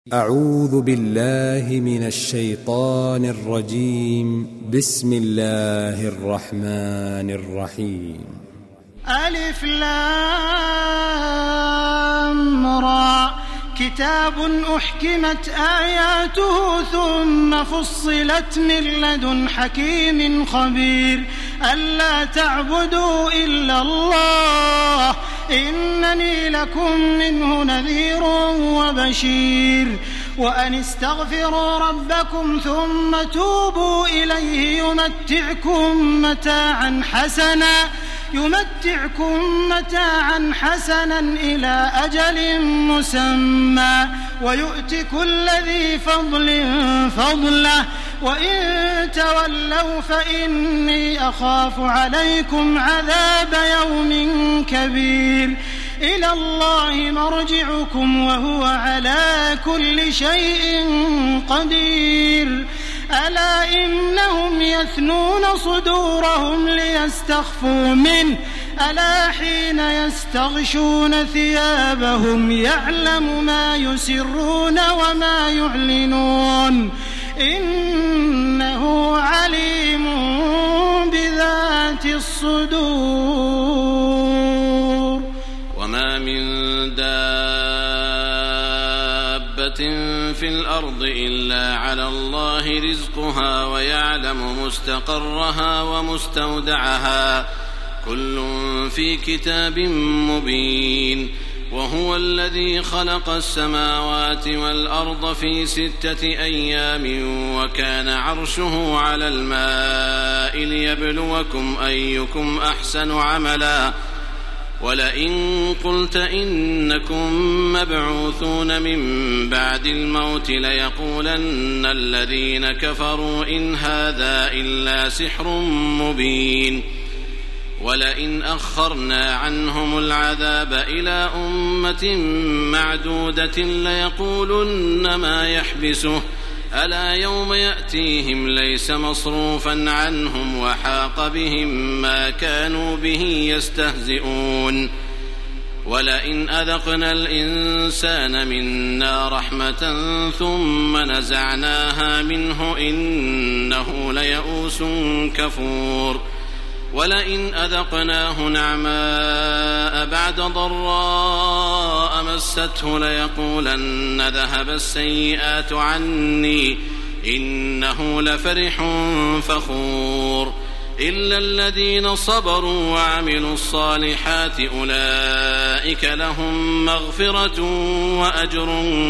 أعوذ بالله من الشيطان الرجيم. بسم الله الرحمن الرحيم. ألف لام را كتاب أحكمت آياته ثم فصلت من لدن حكيم خبير ألا تعبدوا إلا الله إنني لكم منه نذير وبشير وأن استغفروا ربكم ثم توبوا إليه يمتعكم متاعا حسنا إلى أجل مسمى ويؤت كل ذي فضل فضله وإن تولوا فإني أخاف عليكم عذاب يوم كبير إلى الله مرجعكم وهو على كل شيء قدير ألا إنهم يثنون صدورهم ليستخفوا منه ألا حين يستغشون ثيابهم يعلم ما يسرون وما يعلنون إنه عليم بذات الصدور. وما من دابة في الأرض إلا على الله رزقها ويعلم مستقرها ومستودعها كل في كتاب مبين. وهو الذي خلق السماوات والأرض في 6 أيام وكان عرشه على الماء ليبلوكم أيكم أحسن عملا ولئن قلت إنكم مبعوثون من بعد الموت ليقولن الذين كفروا إن هذا إلا سحر مبين. ولئن أخرنا عنهم العذاب إلى أمة معدودة ليقولن ما يحبسه ألا يوم يأتيهم ليس مصروفا عنهم وحاق بهم ما كانوا به يستهزئون. ولئن أذقنا الإنسان منا رحمة ثم نزعناها منه إنه ليئوس كفور. ولئن أذقناه نعماء بعد ضراء مسته ليقولن ذهب السيئات عني إنه لفرح فخور. إلا الذين صبروا وعملوا الصالحات أولئك لهم مغفرة وأجر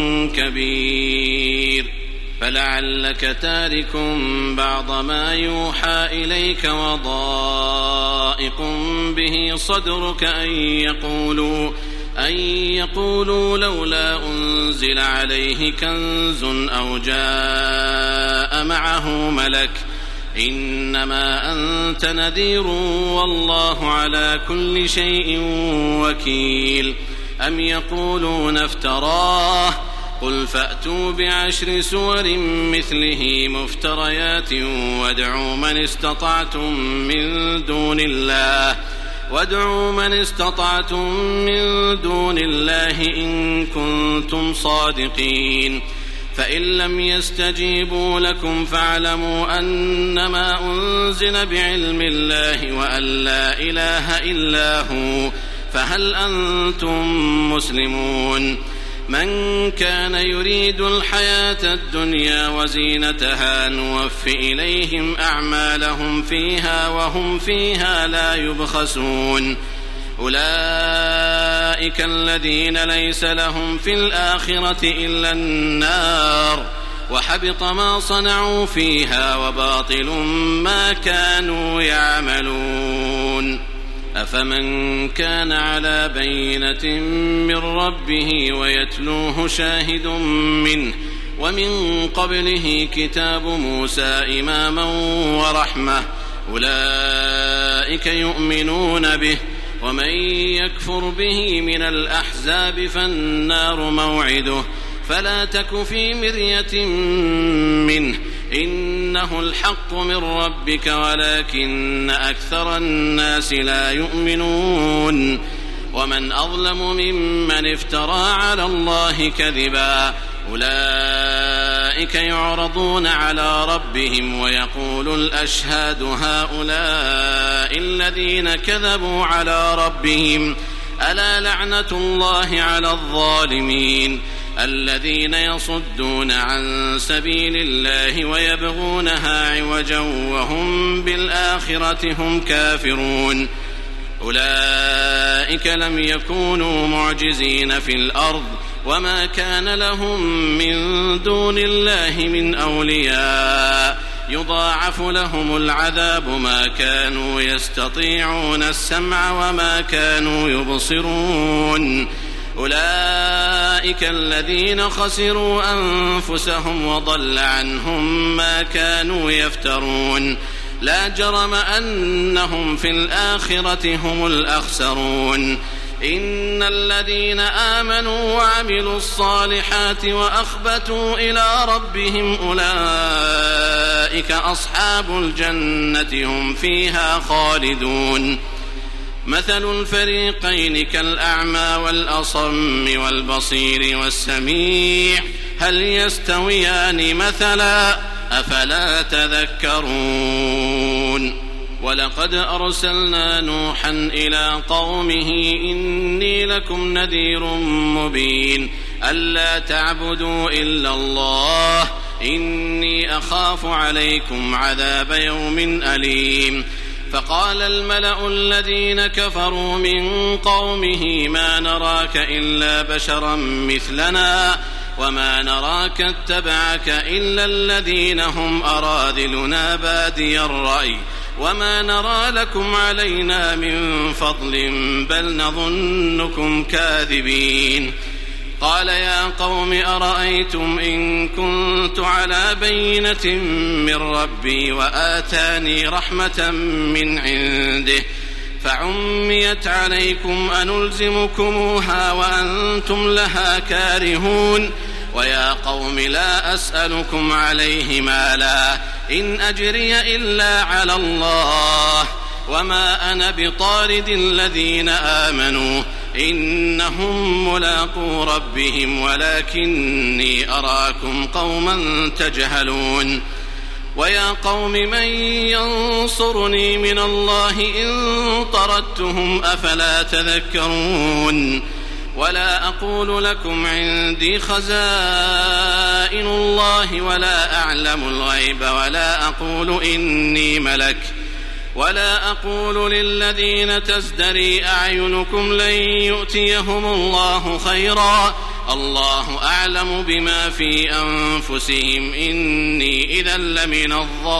كبير. فلعلك تارك بعض ما يوحى إليك وضائق به صدرك أن يقولوا لولا أنزل عليه كنز أو جاء معه ملك إنما أنت نذير والله على كل شيء وكيل. أم يقولون افتراه قل فأتوا ب10 سور مثله مفتريات وادعوا من استطعتم من دون الله إن كنتم صادقين. فإن لم يستجيبوا لكم فاعلموا أنما أنزل بعلم الله وأن لا إله إلا هو فهل أنتم مسلمون. من كان يريد الحياة الدنيا وزينتها نوف إليهم أعمالهم فيها وهم فيها لا يبخسون. أولئك الذين ليس لهم في الآخرة إلا النار وحبط ما صنعوا فيها وباطل ما كانوا يعملون. أفمن كان على بينة من ربه ويتلوه شاهد منه ومن قبله كتاب موسى إماما ورحمة أولئك يؤمنون به. ومن يكفر به من الأحزاب فالنار موعده فلا تك في مرية منه إنه الحق من ربك ولكن أكثر الناس لا يؤمنون. ومن أظلم ممن افترى على الله كذبا أولئك يعرضون على ربهم ويقول الأشهاد هؤلاء الذين كذبوا على ربهم ألا لعنة الله على الظالمين الذين يصدون عن سبيل الله ويبغونها عوجا وهم بالآخرة هم كافرون أولئك لم يكونوا معجزين في الأرض وما كان لهم من دون الله من أولياء يضاعف لهم العذاب ما كانوا يستطيعون السمع وما كانوا يبصرون أولئك الذين خسروا أنفسهم وضل عنهم ما كانوا يفترون لا جرم أنهم في الآخرة هم الأخسرون إن الذين آمنوا وعملوا الصالحات وأخبتوا إلى ربهم أولئك أصحاب الجنة هم فيها خالدون مثل الفريقين كالأعمى والأصم والبصير والسميع هل يستويان مثلا أفلا تذكرون ولقد أرسلنا نوحا إلى قومه إني لكم نذير مبين ألا تعبدوا إلا الله إني أخاف عليكم عذاب يوم أليم فقال الملأ الذين كفروا من قومه ما نراك إلا بشرا مثلنا وما نراك اتبعك إلا الذين هم أراذلنا بادي الرأي وما نرى لكم علينا من فضل بل نظنكم كاذبين قال يا قوم أرأيتم إن كنت على بينة من ربي وآتاني رحمة من عنده فعميت عليكم أنلزمكموها وأنتم لها كارهون ويا قوم لا أسألكم عليه مالا إن أجري إلا على الله وما أنا بطارد الذين آمنوا إنهم ملاقو ربهم ولكني أراكم قوما تجهلون ويا قوم من ينصرني من الله إن طردتهم أفلا تذكرون ولا أقول لكم عندي خزائن الله ولا أعلم الغيب ولا أقول إني ملك ولا أقول للذين تزدري أعينكم لن يؤتيهم الله خيرا الله أعلم بما في أنفسهم إني إذا لمن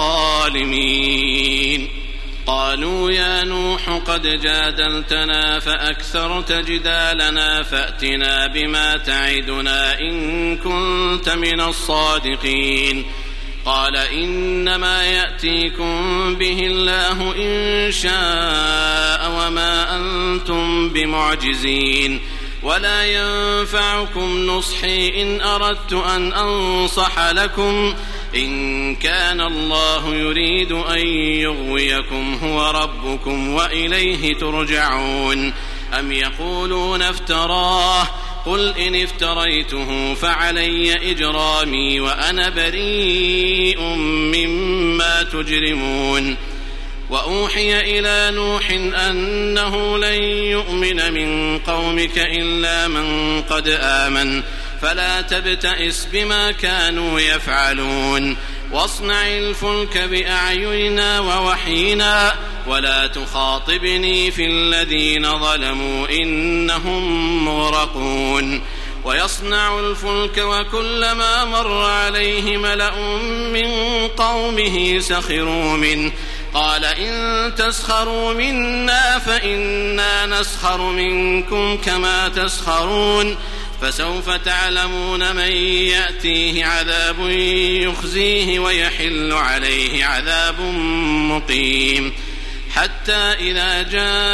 الظالمين قالوا يا نوح قد جادلتنا فأكثرت جدالنا فأتنا بما تعدنا إن كنت من الصادقين قال إنما يأتيكم به الله إن شاء وما أنتم بمعجزين ولا ينفعكم نصحي إن أردت أن أنصح لكم إن كان الله يريد أن يغويكم هو ربكم وإليه ترجعون أم يقولون افتراه قل إن افتريته فعلي إجرامي وأنا بريء مما تجرمون وأوحي إلى نوح أنه لن يؤمن من قومك إلا من قد آمن فلا تبتئس بما كانوا يفعلون واصنع الفلك بأعيننا ووحينا ولا تخاطبني في الذين ظلموا إنهم مغرقون ويصنع الفلك وكلما مر عليه ملأ من قومه سخروا منه قال إن تسخروا منا فإنا نسخر منكم كما تسخرون فسوف تعلمون من يأتيه عذاب يخزيه ويحل عليه عذاب مقيم حتى إذا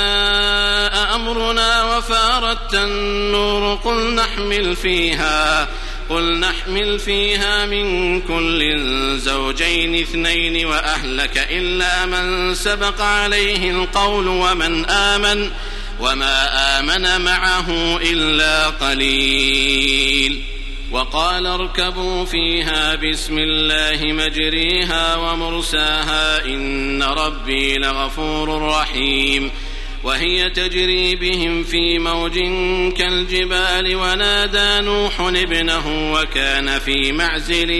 جاء أمرنا وفارت النور قل نحمل فيها من كل زوجين اثنين وأهلك إلا من سبق عليه القول وما آمن معه إلا قليل وقال اركبوا فيها بسم الله مجريها ومرساها إن ربي لغفور رحيم وهي تجري بهم في موج كالجبال ونادى نوح ابنه وكان في معزل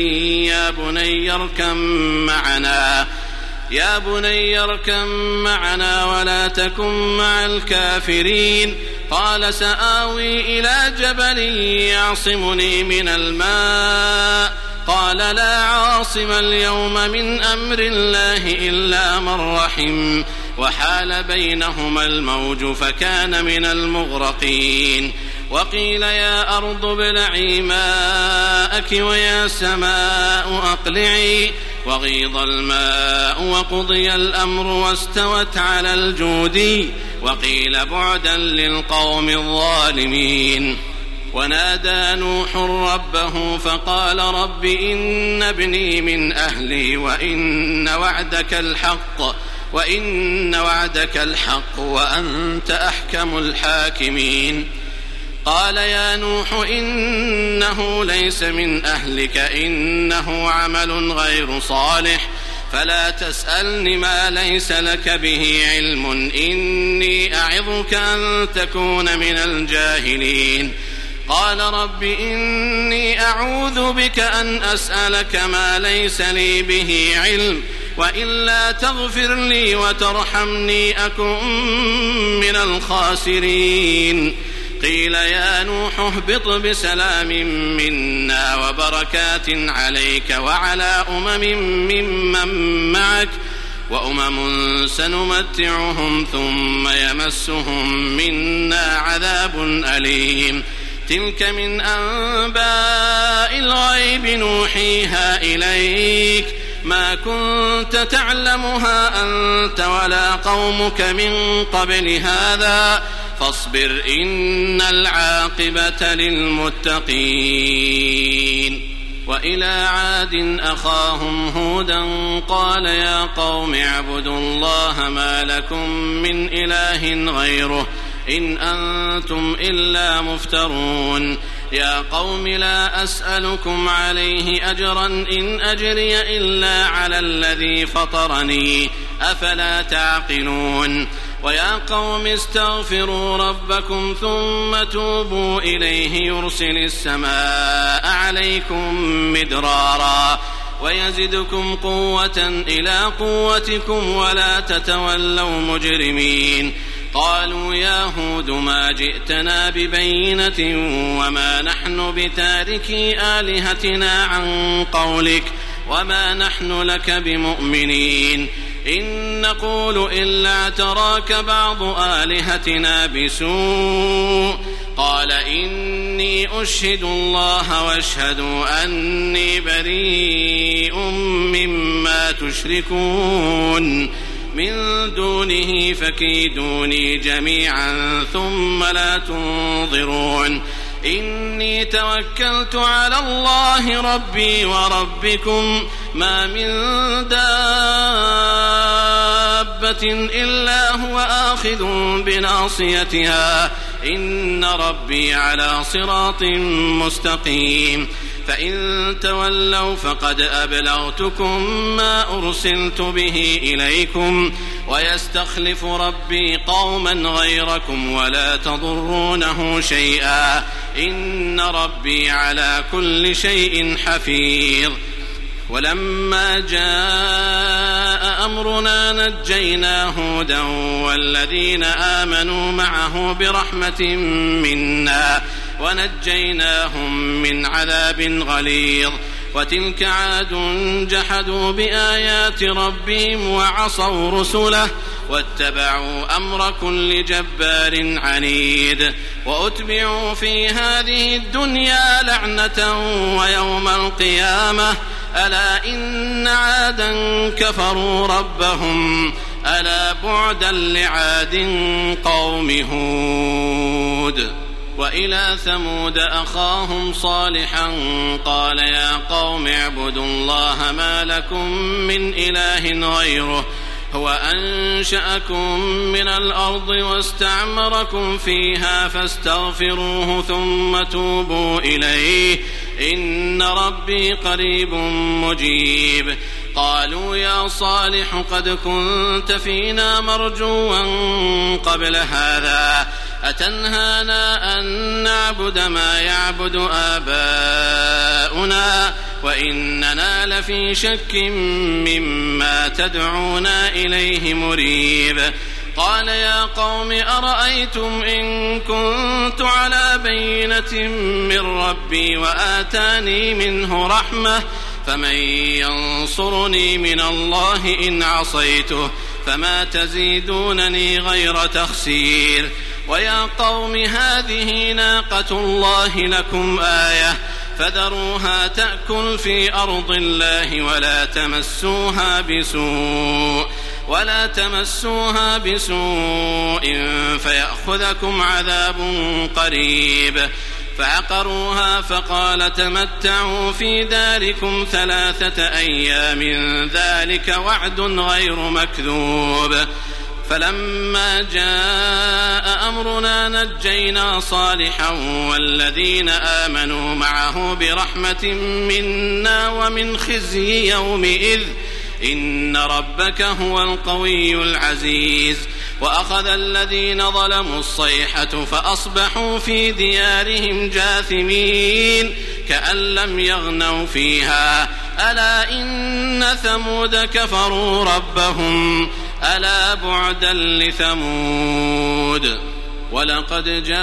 يا بني اركب معنا ولا تكن مع الكافرين قال سآوي إلى جبل يعصمني من الماء قال لا عاصم اليوم من أمر الله إلا من رحم وحال بينهما الموج فكان من المغرقين وقيل يا أرض ابلعي ماءك ويا سماء أقلعي وغيض الماء وقضي الأمر واستوت على الجودي وقيل بعدا للقوم الظالمين ونادى نوح ربه فقال رب إن ابني من أهلي وإن وعدك الحق وأنت أحكم الحاكمين قال يا نوح إنه ليس من أهلك إنه عمل غير صالح فلا تسألني ما ليس لك به علم إني أعظك أن تكون من الجاهلين قال رب إني أعوذ بك أن أسألك ما ليس لي به علم وإلا تغفر لي وترحمني أكن من الخاسرين قيل يا نوح اهبط بسلام منا وبركات عليك وعلى ممن معك وأمم سنمتعهم ثم يمسهم منا عذاب أليم تلك من أنباء الغيب نوحيها إليك ما كنت تعلمها أنت ولا قومك من قبل هذا فاصبر إن العاقبة للمتقين وإلى عاد أخاهم هودا قال يا قوم اعبدوا الله ما لكم من إله غيره إن أنتم إلا مفترون يا قوم لا أسألكم عليه أجرا إن أجري إلا على الذي فطرني أفلا تعقلون ويا قوم استغفروا ربكم ثم توبوا إليه يرسل السماء عليكم مدرارا ويزدكم قوة إلى قوتكم ولا تتولوا مجرمين قالوا يا هود ما جئتنا ببينة وما نحن بتاركي آلهتنا عن قولك وما نحن لك بمؤمنين إن نقول إلا اعتراك بعض آلهتنا بسوء قال إني أشهد الله واشهدوا أني بريء مما تشركون من دونه فكيدوني جميعا ثم لا تنظرون إني توكلت على الله ربي وربكم ما من دابة إلا هو آخذ بناصيتها إن ربي على صراط مستقيم فإن تولوا فقد أبلغتكم ما أرسلت به إليكم ويستخلف ربي قوما غيركم ولا تضرونه شيئا إن ربي على كل شيء حفيظ ولما جاء أمرنا نجينا هودا والذين آمنوا معه برحمة منا ونجيناهم من عذاب غليظ وتلك عاد جحدوا بآيات ربهم وعصوا رسله واتبعوا أمر كل جبار عنيد وأتبعوا في هذه الدنيا لعنة ويوم القيامة ألا إن عادا كفروا ربهم ألا بعدا لعاد قوم هود وإلى ثمود أخاهم صالحا قال يا قوم اعبدوا الله ما لكم من إله غيره هو أنشأكم من الأرض واستعمركم فيها فاستغفروه ثم توبوا إليه إن ربي قريب مجيب. قالوا يا صالح قد كنت فينا مرجوا قبل هذا أتنهانا أن نعبد ما يعبد آباؤنا وإننا لفي شك مما تدعونا إليه مريب. قال يا قوم أرأيتم إن كنت على بينة من ربي وآتاني منه رحمة فمن ينصرني من الله إن عصيته فما تزيدونني غير تخسير. ويا قوم هذه ناقة الله لكم آية فذروها تأكل في أرض الله ولا تمسوها بسوء فيأخذكم عذاب قريب. فعقروها فقال تمتعوا في داركم 3 أيام ذلك وعد غير مكذوب. فلما جاء أمرنا نجينا صالحا والذين آمنوا معه برحمة منا ومن خزي يومئذ إن ربك هو القوي العزيز. وأخذ الذين ظلموا الصيحة فأصبحوا في ديارهم جاثمين كأن لم يغنوا فيها ألا إن ثمود كفروا ربهم ألا بعدا لثمود. ولقد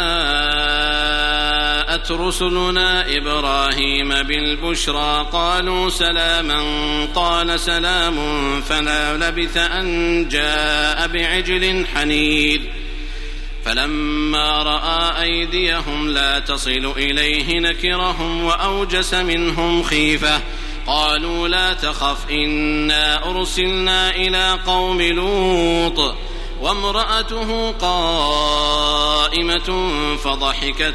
جاءت رسلنا إبراهيم بالبشرى قالوا سلاما قال سلام فلا لبث أن جاء بعجل حنيذ. فلما رأى أيديهم لا تصل إليه نكرهم وأوجس منهم خيفة قالوا لا تخف إنا أرسلنا إلى قوم لوط وامرأته قائمة فضحكت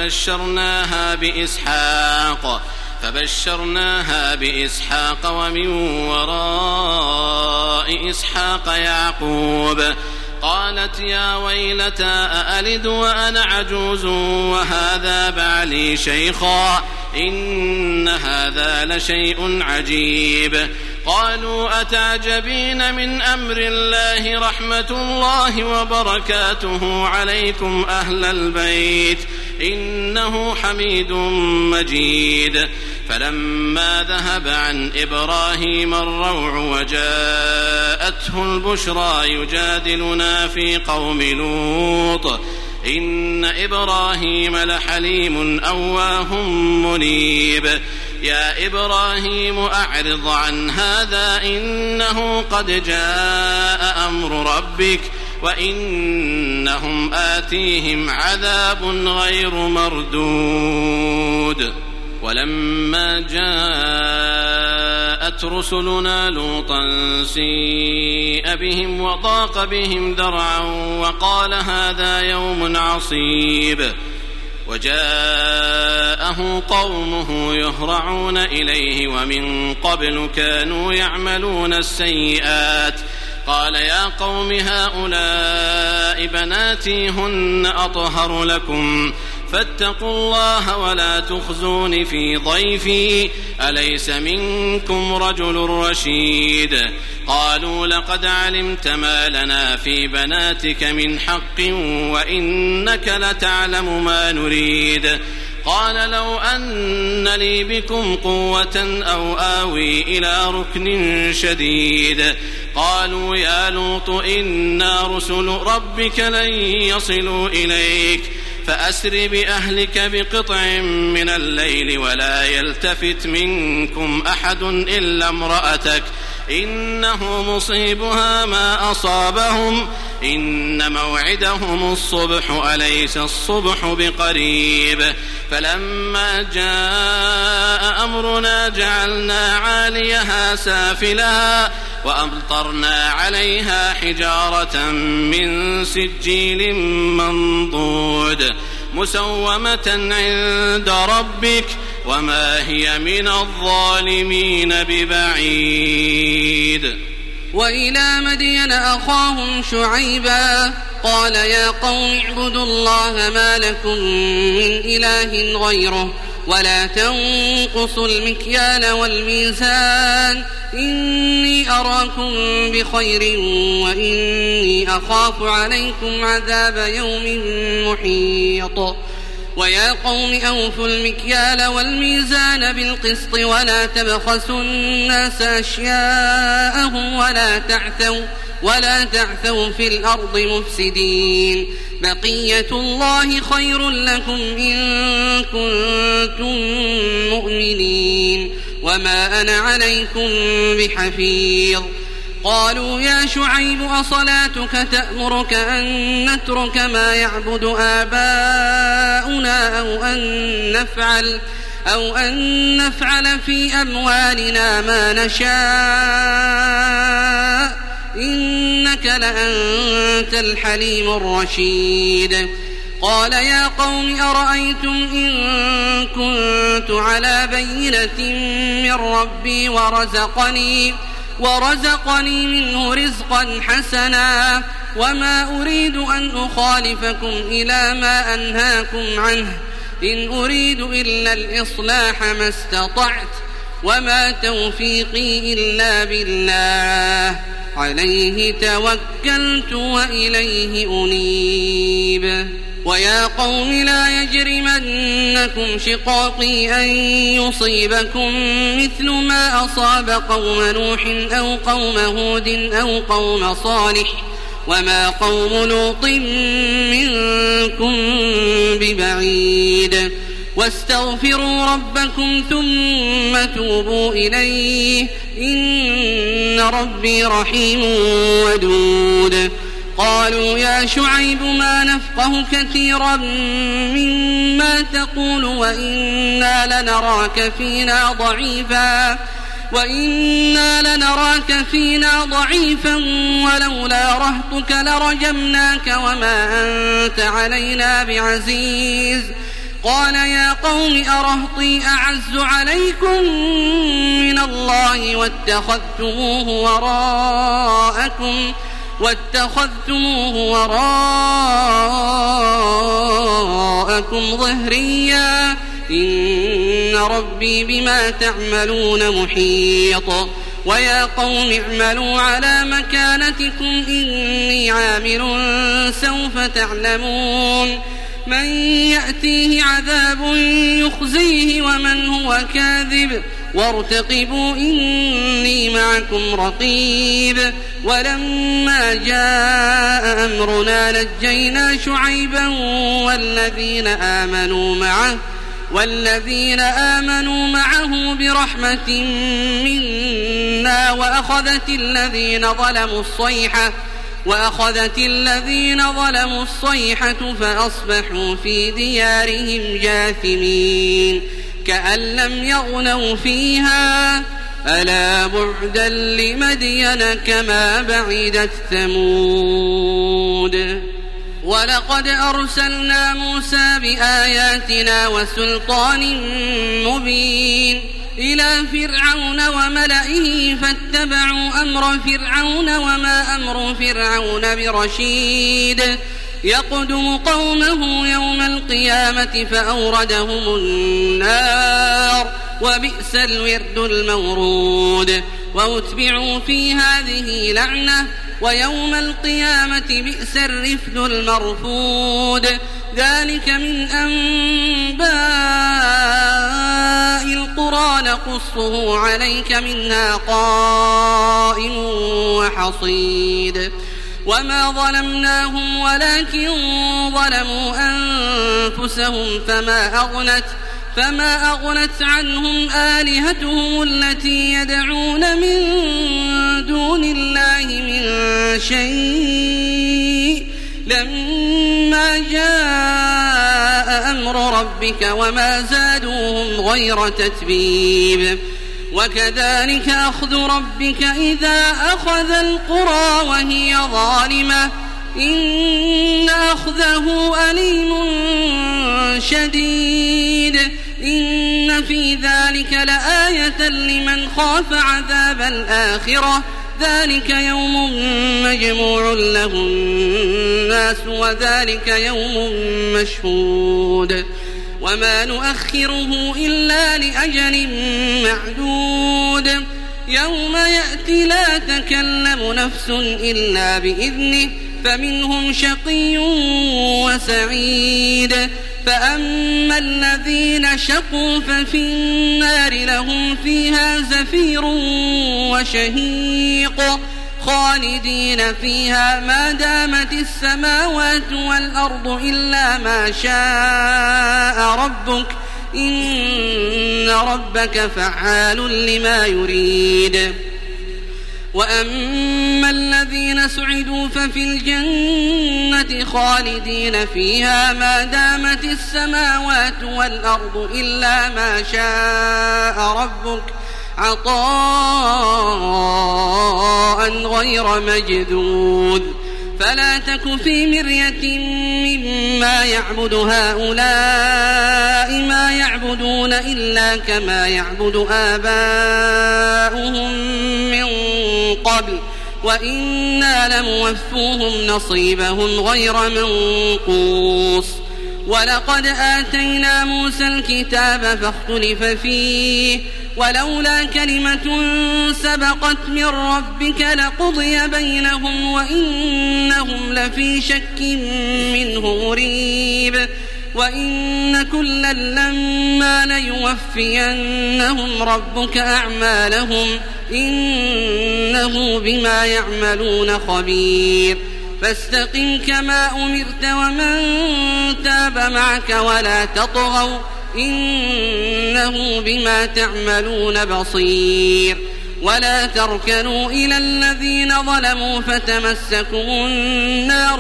فبشرناها بإسحاق ومن وراء إسحاق يعقوب. قالت يا ويلتى أألد وأنا عجوز وهذا بعلي شيخا إن هذا لشيء عجيب. قالوا أتعجبين من أمر الله رحمة الله وبركاته عليكم أهل البيت إنه حميد مجيد. فلما ذهب عن إبراهيم الروع وجاءته البشرى يجادلنا في قوم لوط إن إبراهيم لحليم أواه منيب. يا إبراهيم أعرض عن هذا إنه قد جاء أمر ربك وإنهم آتيهم عذاب غير مردود. ولما جاءت رسلنا لوطا سيء بهم وضاق بهم ذرعا وقال هذا يوم عصيب. وجاءه قومه يهرعون إليه ومن قبل كانوا يعملون السيئات. قال يا قوم هؤلاء بناتي هن أطهر لكم فاتقوا الله ولا تخزون في ضيفي أليس منكم رجل رشيد. قالوا لقد علمت ما لنا في بناتك من حق وإنك لتعلم ما نريد. قال لو أن لي بكم قوة أو آوي إلى ركن شديد. قالوا يا لوط إنا رسل ربك لن يصلوا إليك فأسر بأهلك بقطع من الليل ولا يلتفت منكم أحد إلا امرأتك إنه مصيبها ما أصابهم إن موعدهم الصبح أليس الصبح بقريب. فلما جاء أمرنا جعلنا عاليها سافلها وأمطرنا عليها حجارة من سجيل منضود مسومة عند ربك وما هي من الظالمين ببعيد. وإلى مدين أخاهم شعيبا قال يا قوم اعبدوا الله ما لكم من إله غيره ولا تنقصوا المكيال والميزان إني أراكم بخير وإني أخاف عليكم عذاب يوم محيط ويا قوم أوفوا المكيال والميزان بالقسط ولا تبخسوا الناس أشياءهم ولا تعثوا في الأرض مفسدين بقية الله خير لكم إن كنتم مؤمنين وما أنا عليكم بحفيظ قالوا يا شعيب أصلاتك تأمرك أن نترك ما يعبد آباؤنا أو أن نفعل في أموالنا ما نشاء إنك لأنت الحليم الرشيد قال يا قوم أرأيتم إن كنت على بينة من ربي ورزقني منه رزقا حسنا وما أريد أن أخالفكم إلى ما أنهاكم عنه إن أريد إلا الإصلاح ما استطعت وما توفيقي إلا بالله عليه توكلت وإليه أنيب ويا قوم لا يجرمنكم شقاقي أن يصيبكم مثل ما أصاب قوم نوح أو قوم هود أو قوم صالح وما قوم لوط منكم ببعيد واستغفروا ربكم ثم توبوا إليه إن ربي رحيم ودود قالوا يا شعيب ما نفقه كثيرا مما تقول وإنا لنراك فينا ضعيفا ولولا رهطك لرجمناك وما أنت علينا بعزيز قال يا قوم أرهطي أعز عليكم من الله واتخذتموه وراءكم ظهريا إن ربي بما تعملون محيط ويا قوم اعملوا على مكانتكم إني عامل سوف تعلمون من يأتيه عذاب يخزيه ومن هو كاذب وارتقبوا إني معكم رقيب ولما جاء أمرنا نجينا شعيبا والذين آمنوا معه برحمة منا وأخذت الذين ظلموا الصيحة فأصبحوا في ديارهم جاثمين كأن لم يغنوا فيها ألا بعدا لمدين كما بعدت ثمود ولقد أرسلنا موسى بآياتنا وسلطان مبين إلى فرعون وملئه فاتبعوا أمر فرعون وما أمر فرعون برشيد يقدم قومه يوم القيامة فأوردهم النار وبئس الورد المورود وأتبعوا في هذه لعنة ويوم القيامة بئس الرفد المرفود ذلك من أنباء القرى نقصه عليك منها قائم وحصيد وما ظلمناهم ولكن ظلموا أنفسهم فما أغنت عنهم آلهتهم التي يدعون من دون الله من شيء لما جاء أمر ربك وما زادوهم غير تتبيب وكذلك أخذ ربك إذا أخذ القرى وهي ظالمة إن أخذه أليم شديد إن في ذلك لآية لمن خاف عذاب الآخرة ذلك يوم مجموع له الناس وذلك يوم مشهود وما نؤخره إلا لأجل معدود يوم يأتي لا تكلم نفس إلا بإذنه فمنهم شقي وسعيد فأما الذين شقوا ففي النار لهم فيها زفير وشهيق خالدين فيها ما دامت السماوات والأرض إلا ما شاء ربك إن ربك فعال لما يريد وأما الذين سعدوا ففي الجنة خالدين فيها ما دامت السماوات والأرض إلا ما شاء ربك عطاء غير مجدود فلا تك في مرية مما يعبد هؤلاء ما يعبدون إلا كما يعبد آباؤهم من قبل وإنا لموفوهم نصيبهم غير منقوص ولقد آتينا موسى الكتاب فاختلف فيه ولولا كلمة سبقت من ربك لقضي بينهم وإنهم لفي شك منه مريب وإن كلا لما ليوفينهم ربك أعمالهم إنه بما يعملون خبير فاستقم كما أمرت ومن تاب معك ولا تطغوا إنه بما تعملون بصير ولا تركنوا إلى الذين ظلموا فتمسكم النار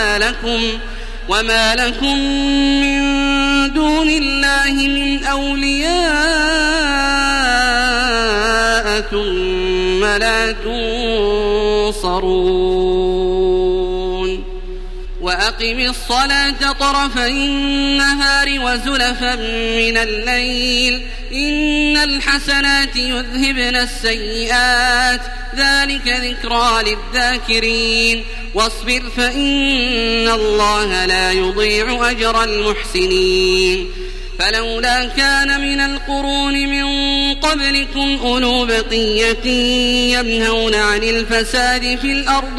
وما لكم من دون الله من أولياء ثم لا تنصرون وأقم الصلاة طرفي النهار وزلفا من الليل إن الحسنات يذهبن السيئات ذلك ذكرى للذاكرين واصبر فإن الله لا يضيع أجر المحسنين فلولا كان من القرون من قبلكم أولو بقية ينهون عن الفساد في الأرض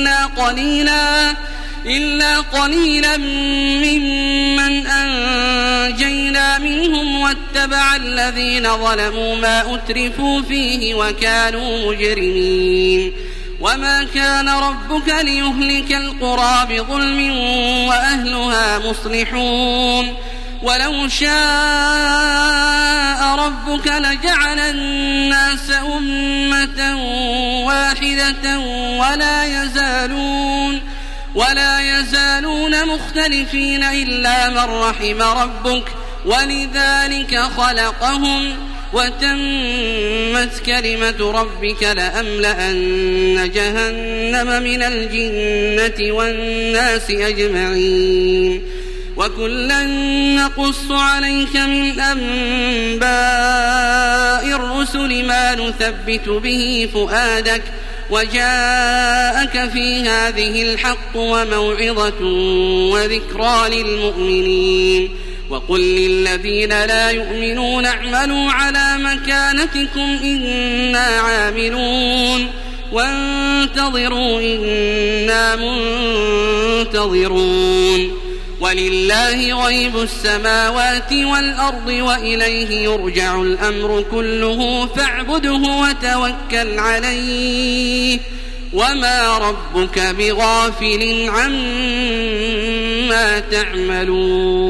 إلا قليلا ممن أنجينا منهم واتبع الذين ظلموا ما أترفوا فيه وكانوا مجرمين وما كان ربك ليهلك القرى بظلم وأهلها مصلحون ولو شاء ربك لجعل الناس أمة واحدة ولا يزالون مختلفين إلا من رحم ربك ولذلك خلقهم وتمت كلمة ربك لأملأن جهنم من الجنة والناس أجمعين وكلا نقص عليك من أنباء الرسل ما نثبت به فؤادك وجاءك في هذه الحق وموعظة وذكرى للمؤمنين وقل للذين لا يؤمنون اعملوا على مكانتكم إنا عاملون وانتظروا إنا منتظرون ولله غيب السماوات والأرض وإليه يرجع الأمر كله فاعبده وتوكل عليه وما ربك بغافل عما تعملون